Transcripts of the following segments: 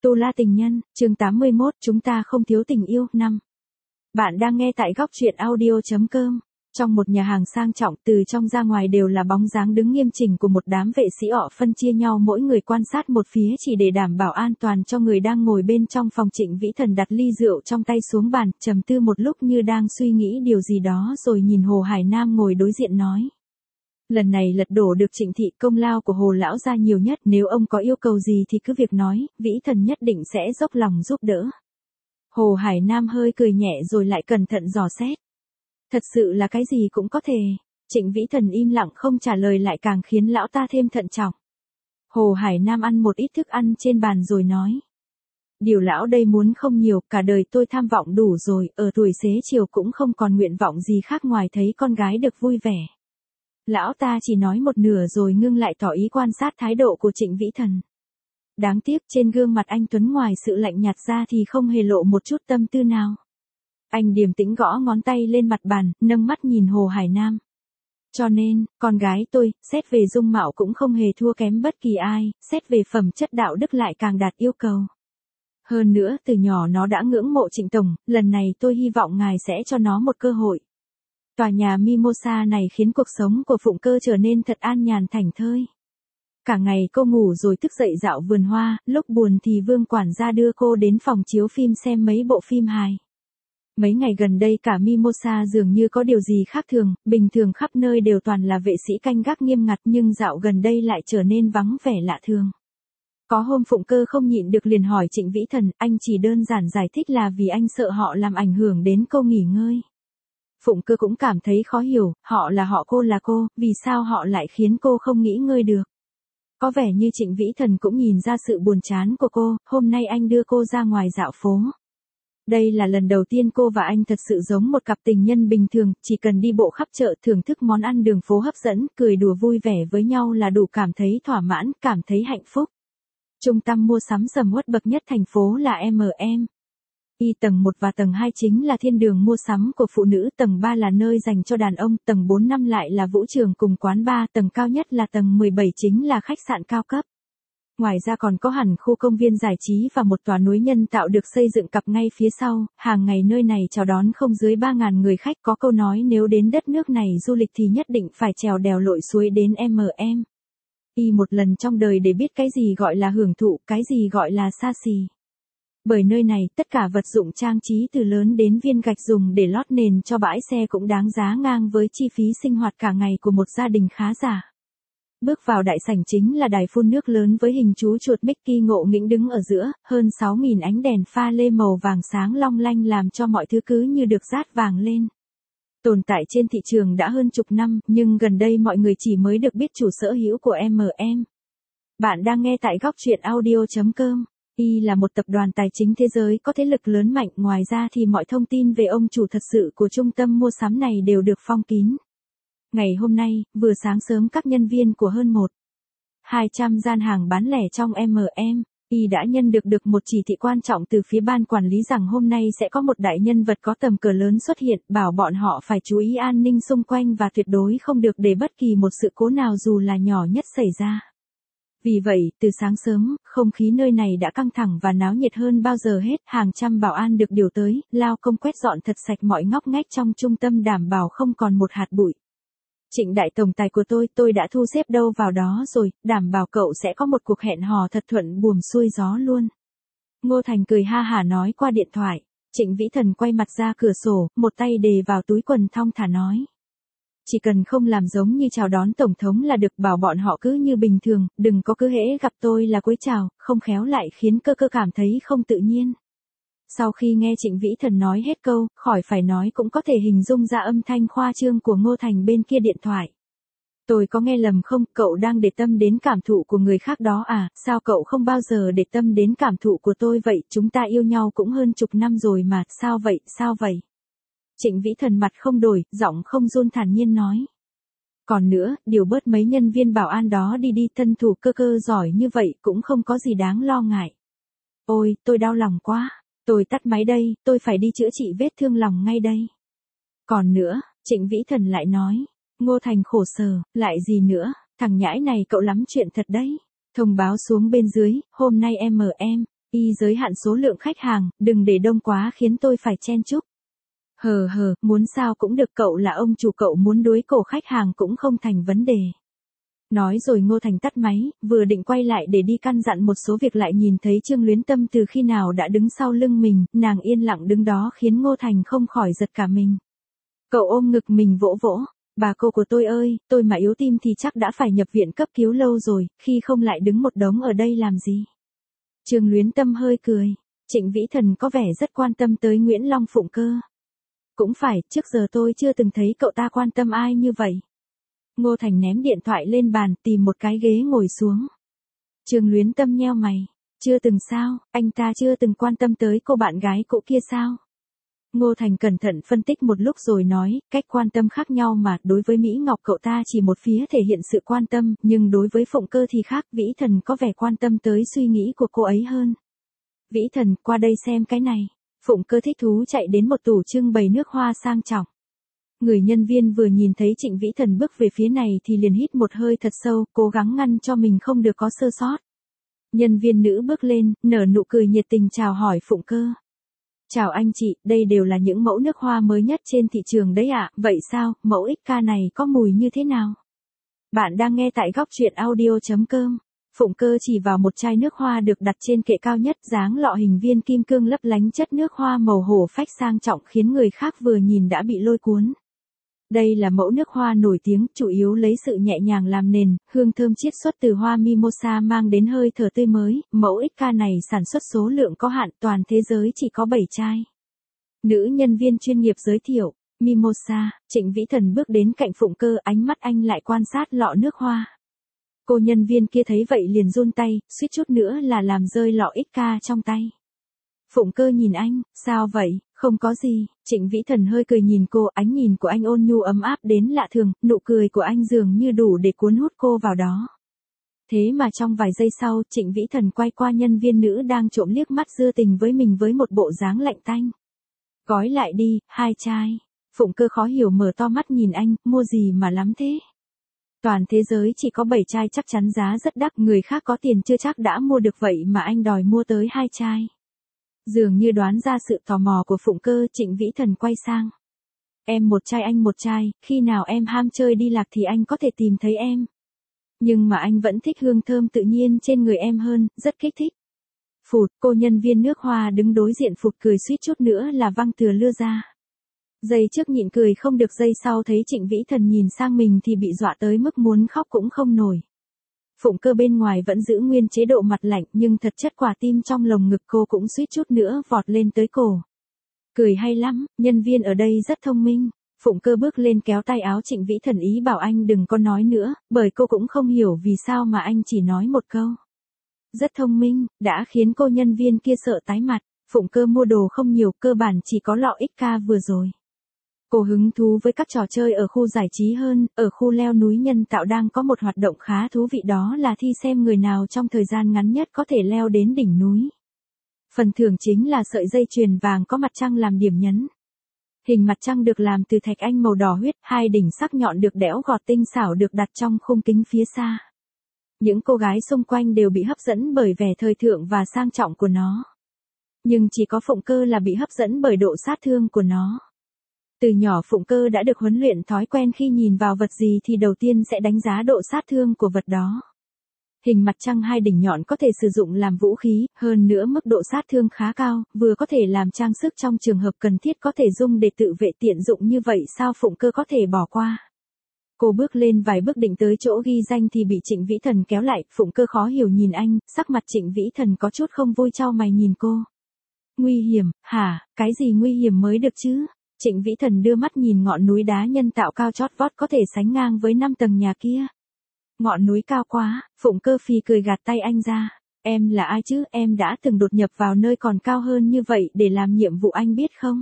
Tu La Tình Nhân, chương 81, chúng ta không thiếu tình yêu, 5. Bạn đang nghe tại góc truyện audio.com. Trong một nhà hàng sang trọng, từ trong ra ngoài đều là bóng dáng đứng nghiêm chỉnh của một đám vệ sĩ họ phân chia nhau mỗi người quan sát một phía chỉ để đảm bảo an toàn cho người đang ngồi bên trong phòng. Trịnh Vĩ Thần đặt ly rượu trong tay xuống bàn, trầm tư một lúc như đang suy nghĩ điều gì đó rồi nhìn Hồ Hải Nam ngồi đối diện nói. Lần này lật đổ được Trịnh thị, công lao của Hồ lão gia nhiều nhất, nếu ông có yêu cầu gì thì cứ việc nói, Vĩ Thần nhất định sẽ dốc lòng giúp đỡ. Hồ Hải Nam hơi cười nhẹ rồi lại cẩn thận dò xét. Thật sự là cái gì cũng có thể. Trịnh Vĩ Thần im lặng không trả lời lại càng khiến lão ta thêm thận trọng. Hồ Hải Nam ăn một ít thức ăn trên bàn rồi nói. Điều lão đây muốn không nhiều, cả đời tôi tham vọng đủ rồi, ở tuổi xế chiều cũng không còn nguyện vọng gì khác ngoài thấy con gái được vui vẻ. Lão ta chỉ nói một nửa rồi ngưng lại tỏ ý quan sát thái độ của Trịnh Vĩ Thần. Đáng tiếc trên gương mặt anh Tuấn ngoài sự lạnh nhạt ra thì không hề lộ một chút tâm tư nào. Anh điềm tĩnh gõ ngón tay lên mặt bàn, nâng mắt nhìn Hồ Hải Nam. Cho nên, con gái tôi, xét về dung mạo cũng không hề thua kém bất kỳ ai, xét về phẩm chất đạo đức lại càng đạt yêu cầu. Hơn nữa, từ nhỏ nó đã ngưỡng mộ Trịnh Tổng, lần này tôi hy vọng ngài sẽ cho nó một cơ hội. Tòa nhà Mimosa này khiến cuộc sống của Phụng Cơ trở nên thật an nhàn thảnh thơi. Cả ngày cô ngủ rồi thức dậy dạo vườn hoa, lúc buồn thì Vương quản gia đưa cô đến phòng chiếu phim xem mấy bộ phim hài. Mấy ngày gần đây cả Mimosa dường như có điều gì khác thường, bình thường khắp nơi đều toàn là vệ sĩ canh gác nghiêm ngặt nhưng dạo gần đây lại trở nên vắng vẻ lạ thường. Có hôm Phụng Cơ không nhịn được liền hỏi Trịnh Vĩ Thần, anh chỉ đơn giản giải thích là vì anh sợ họ làm ảnh hưởng đến cô nghỉ ngơi. Phụng Cơ cũng cảm thấy khó hiểu, họ là họ, cô là cô, vì sao họ lại khiến cô không nghỉ ngơi được. Có vẻ như Trịnh Vĩ Thần cũng nhìn ra sự buồn chán của cô, hôm nay anh đưa cô ra ngoài dạo phố. Đây là lần đầu tiên cô và anh thật sự giống một cặp tình nhân bình thường, chỉ cần đi bộ khắp chợ thưởng thức món ăn đường phố hấp dẫn, cười đùa vui vẻ với nhau là đủ cảm thấy thỏa mãn, cảm thấy hạnh phúc. Trung tâm mua sắm sầm uất bậc nhất thành phố là M&M. Tầng 1 và tầng 2 chính là thiên đường mua sắm của phụ nữ, tầng 3 là nơi dành cho đàn ông, tầng 4 5 lại là vũ trường cùng quán bar, tầng cao nhất là tầng 17 chính là khách sạn cao cấp. Ngoài ra còn có hẳn khu công viên giải trí và một tòa núi nhân tạo được xây dựng cặp ngay phía sau, hàng ngày nơi này chào đón không dưới 3.000 người khách. Có câu nói nếu đến đất nước này du lịch thì nhất định phải trèo đèo lội suối đến M&M. Một lần trong đời để biết cái gì gọi là hưởng thụ, cái gì gọi là xa xỉ. Bởi nơi này, tất cả vật dụng trang trí từ lớn đến viên gạch dùng để lót nền cho bãi xe cũng đáng giá ngang với chi phí sinh hoạt cả ngày của một gia đình khá giả. Bước vào đại sảnh chính là đài phun nước lớn với hình chú chuột Mickey ngộ nghĩnh đứng ở giữa, hơn 6.000 ánh đèn pha lê màu vàng sáng long lanh làm cho mọi thứ cứ như được dát vàng lên. Tồn tại trên thị trường đã hơn chục năm, nhưng gần đây mọi người chỉ mới được biết chủ sở hữu của M&M. Bạn đang nghe tại góc truyện audio.com. Là một tập đoàn tài chính thế giới có thế lực lớn mạnh, ngoài ra thì mọi thông tin về ông chủ thật sự của trung tâm mua sắm này đều được phong kín. Ngày hôm nay, vừa sáng sớm các nhân viên của hơn 200 gian hàng bán lẻ trong M&M, đã nhận được một chỉ thị quan trọng từ phía ban quản lý rằng hôm nay sẽ có một đại nhân vật có tầm cỡ lớn xuất hiện, bảo bọn họ phải chú ý an ninh xung quanh và tuyệt đối không được để bất kỳ một sự cố nào dù là nhỏ nhất xảy ra. Vì vậy, từ sáng sớm, không khí nơi này đã căng thẳng và náo nhiệt hơn bao giờ hết, hàng trăm bảo an được điều tới, lao công quét dọn thật sạch mọi ngóc ngách trong trung tâm đảm bảo không còn một hạt bụi. Trịnh đại tổng tài của tôi đã thu xếp đâu vào đó rồi, đảm bảo cậu sẽ có một cuộc hẹn hò thật thuận buồm xuôi gió luôn. Ngô Thành cười ha hả nói qua điện thoại. Trịnh Vĩ Thần quay mặt ra cửa sổ, một tay đề vào túi quần thong thả nói. Chỉ cần không làm giống như chào đón tổng thống là được, bảo bọn họ cứ như bình thường, đừng có cứ hễ gặp tôi là cúi chào, không khéo lại khiến cơ cảm thấy không tự nhiên. Sau khi nghe Trịnh Vĩ Thần nói hết câu, khỏi phải nói cũng có thể hình dung ra âm thanh khoa trương của Ngô Thành bên kia điện thoại. Tôi có nghe lầm không, cậu đang để tâm đến cảm thụ của người khác đó à, sao cậu không bao giờ để tâm đến cảm thụ của tôi vậy, chúng ta yêu nhau cũng hơn chục năm rồi mà, sao vậy? Trịnh Vĩ Thần mặt không đổi, giọng không run thản nhiên nói. Còn nữa, điều bớt mấy nhân viên bảo an đó đi, thân thủ cơ giỏi như vậy cũng không có gì đáng lo ngại. Ôi, tôi đau lòng quá. Tôi tắt máy đây, tôi phải đi chữa trị vết thương lòng ngay đây. Còn nữa, Trịnh Vĩ Thần lại nói. Ngô Thành khổ sở, lại gì nữa, thằng nhãi này cậu lắm chuyện thật đấy. Thông báo xuống bên dưới, hôm nay M&M, Y giới hạn số lượng khách hàng, đừng để đông quá khiến tôi phải chen chúc. Muốn sao cũng được, cậu là ông chủ, cậu muốn đuối cổ khách hàng cũng không thành vấn đề. Nói rồi Ngô Thành tắt máy, vừa định quay lại để đi căn dặn một số việc lại nhìn thấy Trương Luyến Tâm từ khi nào đã đứng sau lưng mình, nàng yên lặng đứng đó khiến Ngô Thành không khỏi giật cả mình. Cậu ôm ngực mình vỗ vỗ, bà cô của tôi ơi, tôi mà yếu tim thì chắc đã phải nhập viện cấp cứu lâu rồi, khi không lại đứng một đống ở đây làm gì. Trương Luyến Tâm hơi cười, Trịnh Vĩ Thần có vẻ rất quan tâm tới Nguyễn Long Phụng cơ. Cũng phải, trước giờ tôi chưa từng thấy cậu ta quan tâm ai như vậy. Ngô Thành ném điện thoại lên bàn, tìm một cái ghế ngồi xuống. Trương Luyến Tâm nheo mày, chưa từng sao, anh ta chưa từng quan tâm tới cô bạn gái cũ kia sao? Ngô Thành cẩn thận phân tích một lúc rồi nói, cách quan tâm khác nhau mà, đối với Mỹ Ngọc cậu ta chỉ một phía thể hiện sự quan tâm, nhưng đối với Phụng Cơ thì khác, Vĩ Thần có vẻ quan tâm tới suy nghĩ của cô ấy hơn. Vĩ Thần, qua đây xem cái này. Phụng Cơ thích thú chạy đến một tủ trưng bày nước hoa sang trọng. Người nhân viên vừa nhìn thấy Trịnh Vĩ Thần bước về phía này thì liền hít một hơi thật sâu, cố gắng ngăn cho mình không được có sơ sót. Nhân viên nữ bước lên, nở nụ cười nhiệt tình chào hỏi Phụng Cơ. Chào anh chị, đây đều là những mẫu nước hoa mới nhất trên thị trường đấy ạ, vậy sao, mẫu XK này có mùi như thế nào? Bạn đang nghe tại góc truyện audio.com. Phụng Cơ chỉ vào một chai nước hoa được đặt trên kệ cao nhất, dáng lọ hình viên kim cương lấp lánh, chất nước hoa màu hổ phách sang trọng khiến người khác vừa nhìn đã bị lôi cuốn. Đây là mẫu nước hoa nổi tiếng, chủ yếu lấy sự nhẹ nhàng làm nền, hương thơm chiết xuất từ hoa mimosa mang đến hơi thở tươi mới, mẫu XK này sản xuất số lượng có hạn, toàn thế giới chỉ có 7 chai. Nữ nhân viên chuyên nghiệp giới thiệu, mimosa, Trịnh Vĩ Thần bước đến cạnh Phụng Cơ, ánh mắt anh lại quan sát lọ nước hoa. Cô nhân viên kia thấy vậy liền run tay, suýt chút nữa là làm rơi lọ XK trong tay. Phụng Cơ nhìn anh, sao vậy, không có gì, Trịnh Vĩ Thần hơi cười nhìn cô, ánh nhìn của anh ôn nhu ấm áp đến lạ thường, nụ cười của anh dường như đủ để cuốn hút cô vào đó. Thế mà trong vài giây sau, Trịnh Vĩ Thần quay qua nhân viên nữ đang trộm liếc mắt dưa tình với mình với một bộ dáng lạnh tanh. Gói lại đi, 2 chai. Phụng Cơ khó hiểu mở to mắt nhìn anh, mua gì mà lắm thế? Toàn thế giới chỉ có 7 chai chắc chắn giá rất đắt, người khác có tiền chưa chắc đã mua được vậy mà anh đòi mua tới 2 chai. Dường như đoán ra sự tò mò của Phụng Cơ, Trịnh Vĩ Thần quay sang. Em một chai anh một chai, khi nào em ham chơi đi lạc thì anh có thể tìm thấy em. Nhưng mà anh vẫn thích hương thơm tự nhiên trên người em hơn, rất kích thích. Phụt, cô nhân viên nước hoa đứng đối diện phụt cười suýt chút nữa là văng từa lưa ra. Giây trước nhịn cười không được, giây sau thấy Trịnh Vĩ Thần nhìn sang mình thì bị dọa tới mức muốn khóc cũng không nổi. Phụng Cơ bên ngoài vẫn giữ nguyên chế độ mặt lạnh nhưng thật chất quả tim trong lồng ngực cô cũng suýt chút nữa vọt lên tới cổ. Cười hay lắm, nhân viên ở đây rất thông minh. Phụng Cơ bước lên kéo tay áo Trịnh Vĩ Thần ý bảo anh đừng có nói nữa, bởi cô cũng không hiểu vì sao mà anh chỉ nói một câu. Rất thông minh, đã khiến cô nhân viên kia sợ tái mặt. Phụng Cơ mua đồ không nhiều, cơ bản chỉ có lọ XK vừa rồi. Cô hứng thú với các trò chơi ở khu giải trí hơn, ở khu leo núi nhân tạo đang có một hoạt động khá thú vị, đó là thi xem người nào trong thời gian ngắn nhất có thể leo đến đỉnh núi. Phần thưởng chính là sợi dây chuyền vàng có mặt trăng làm điểm nhấn. Hình mặt trăng được làm từ thạch anh màu đỏ huyết, 2 đỉnh sắc nhọn được đẽo gọt tinh xảo được đặt trong khung kính phía xa. Những cô gái xung quanh đều bị hấp dẫn bởi vẻ thời thượng và sang trọng của nó. Nhưng chỉ có Phụng Cơ là bị hấp dẫn bởi độ sát thương của nó. Từ nhỏ Phụng Cơ đã được huấn luyện thói quen khi nhìn vào vật gì thì đầu tiên sẽ đánh giá độ sát thương của vật đó. Hình mặt trăng 2 đỉnh nhọn có thể sử dụng làm vũ khí, hơn nữa mức độ sát thương khá cao, vừa có thể làm trang sức trong trường hợp cần thiết, có thể dùng để tự vệ tiện dụng như vậy, sao Phụng Cơ có thể bỏ qua. Cô bước lên vài bước định tới chỗ ghi danh thì bị Trịnh Vĩ Thần kéo lại, Phụng Cơ khó hiểu nhìn anh, sắc mặt Trịnh Vĩ Thần có chút không vui chau mày nhìn cô. Nguy hiểm, hả, cái gì nguy hiểm mới được chứ? Trịnh Vĩ Thần đưa mắt nhìn ngọn núi đá nhân tạo cao chót vót có thể sánh ngang với 5 tầng nhà kia. Ngọn núi cao quá, Phụng Cơ phì cười gạt tay anh ra. Em là ai chứ, em đã từng đột nhập vào nơi còn cao hơn như vậy để làm nhiệm vụ anh biết không?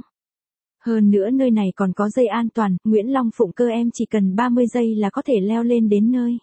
Hơn nữa nơi này còn có dây an toàn, Nguyễn Long Phụng Cơ, em chỉ cần 30 giây là có thể leo lên đến nơi.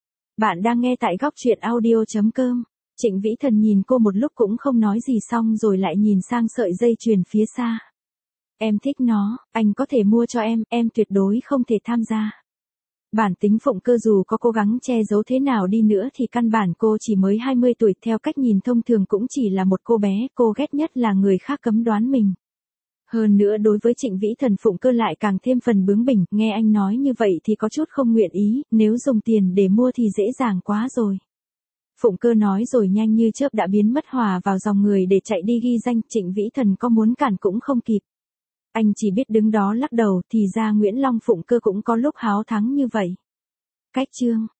Bạn đang nghe tại góc truyện audio.com. Trịnh Vĩ Thần nhìn cô một lúc cũng không nói gì xong rồi lại nhìn sang sợi dây chuyền phía xa. Em thích nó, anh có thể mua cho em tuyệt đối không thể tham gia. Bản tính Phụng Cơ dù có cố gắng che giấu thế nào đi nữa thì căn bản cô chỉ mới 20 tuổi, theo cách nhìn thông thường cũng chỉ là một cô bé, cô ghét nhất là người khác cấm đoán mình. Hơn nữa đối với Trịnh Vĩ Thần, Phụng Cơ lại càng thêm phần bướng bỉnh, nghe anh nói như vậy thì có chút không nguyện ý, nếu dùng tiền để mua thì dễ dàng quá rồi. Phụng Cơ nói rồi nhanh như chớp đã biến mất hòa vào dòng người để chạy đi ghi danh, Trịnh Vĩ Thần có muốn cản cũng không kịp. Anh chỉ biết đứng đó lắc đầu, thì ra Nguyễn Long Phụng Cơ cũng có lúc háo thắng như vậy. Cách chương